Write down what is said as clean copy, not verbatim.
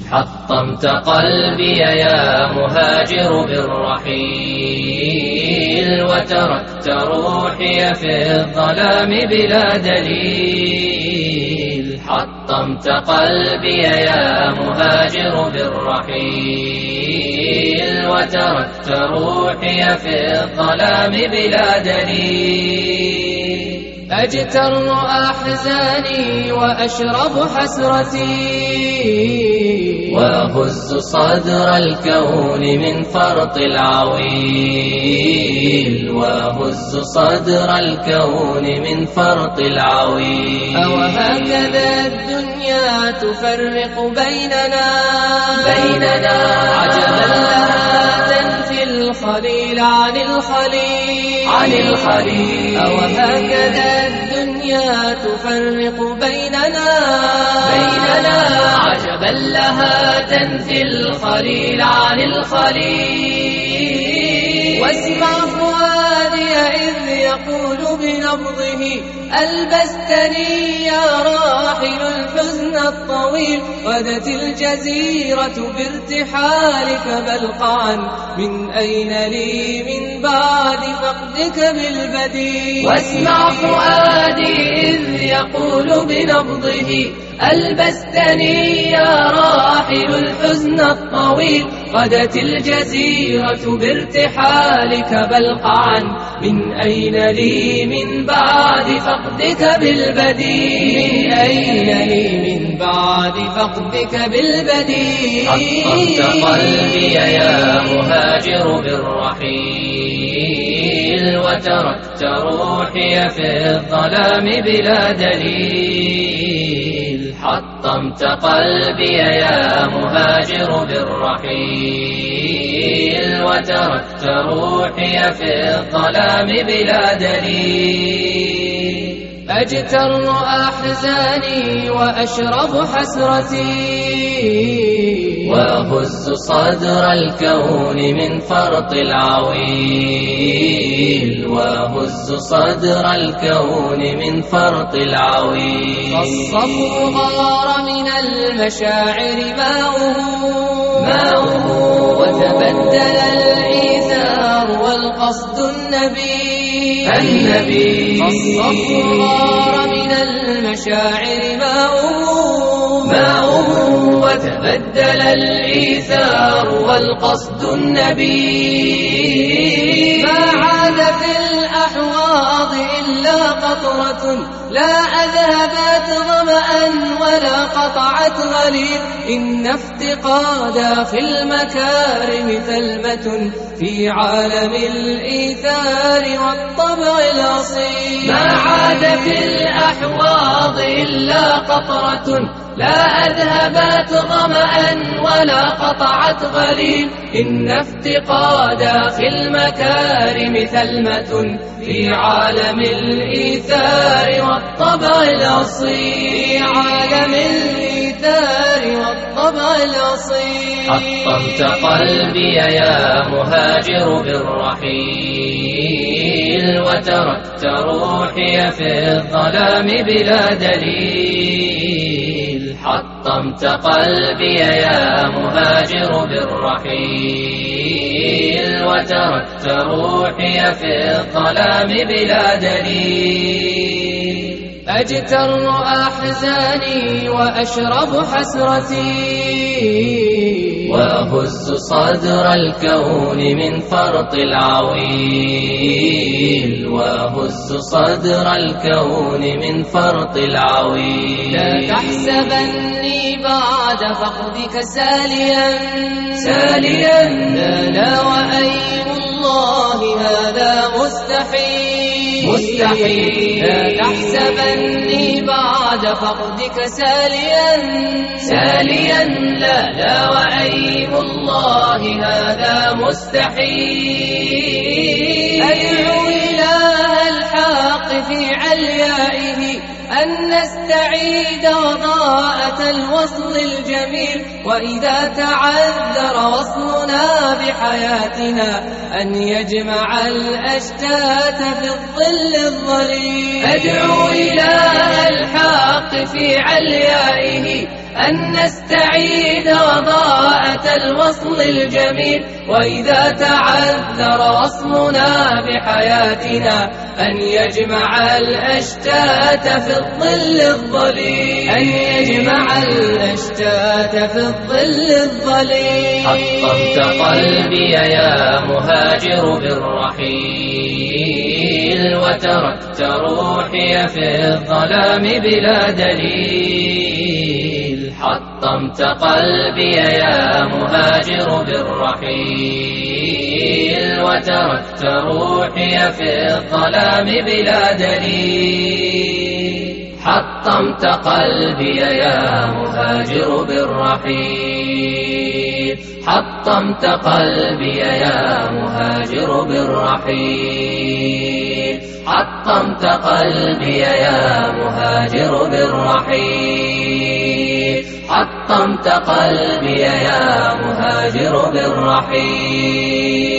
حطمت قلبي يا مهاجر بالرحيل، وتركت روحي في الظلام بلا دليل. حطمت قلبي يا مهاجر بالرحيل، وتركت روحي في الظلام بلا دليل. أجتر أحزاني وأشرب حسرتي، وأهز صدر الكون من فرط العويل، وأهز صدر الكون من فرط العويل. أوهكذا الدنيا تفرق بيننا عجبا لها تنفي الخليل عن الخليل. أوهكذا الدنيا تفرق بيننا عجبا لها تنفي الخليل عن الخليل. واسمع فؤادي إذ يقول بنبضه ألبستني يا راحل الحزن الطويل. غدت الجزيرة بارتحالك بلقعا، من أين لي من بعد فقدك بالبديل. واسمع فؤادي إذ يقول بنبضه ألبستني يا راحل الحزن الطويل. غدت الجزيرة بارتحالك بلقعا، من أين لي من بعد فقدك بالبديل. أين لي من بعد فقدك بالبديل. حطمت قلبي يا مهاجر بالرحيل، وتركت روحي في الظلام بلا دليل. حطمت قلبي يا مهاجر بالرحيل، وتركت روحي في الظلام بلا دليل. أجتر أحزاني وأشرب حسرتي، وأهز صدر الكون من فرط العويل، وأهز صدر الكون من فرط العويل. فالصبر غار من المشاعر ماؤه، وتبدل الإيثار والقصد النبيل. فالصبر غار من المشاعر ماؤه، وتبدل الإيثار والقصد النبيل. ما عاد في الأحواض إلا قطرة، لا أذهبت ظمأ ولا قطعت غليل. إن افتقادا في المكارم ثلمة في عالم الإيثار والطبع الأصيل. ما عاد في الأحواض إلا قطرة، لا أذهبت ظمأ ولا قطعت غليل. إن افتقادا في المكارم ثلمة في عالم الإيثار والطبع الأصيل. عالم الإيثار والطبع الأصيل. حطمت قلبي يا مهاجر بالرحيل، وتركت روحي في الظلام بلا دليل. حطمت قلبي يا مهاجر بالرحيل، وتركت روحي في الظلام بلا دليل. أجتر أحزاني وأشرب حسرتي، وأهز صدر الكون من فرط العويل، وأهز صدر الكون من فرط العويل. لا تحسبني بعد فقدك ساليا لا وأيم الله هذا مستحيل. لا تحسبني بعد فقدك ساليا لا وأيم الله هذا مستحيل. أدعو إله الحق في عليائه أن نستعيد وضاءة الوصل الجميل، وإذا تعذر وصلنا بحياتنا أن يجمع الأشتات في الظل الظليل. أدعو إله الحق في عليائه أن نستعيد وضاءة الوصل الجميل، وإذا تعذر وصلنا بحياتنا أن يجمع الأشتات في الظل الظليل. أن يجمع الأشتات في الظل الظليل. حطمت قلبي يا مهاجر بالرحيل، وتركت روحي في الظلام بلا دليل. حطمت قلبي يا مهاجر بالرحيل، وتركت روحي في الظلام بلا دليل. حطمت قلبي يا مهاجر بالرحيل، حطمت قلبي يا مهاجر بالرحيل، حطمت قلبي يا مهاجر بالرحيل، حطمت قلبي يا مهاجر بالرحيل.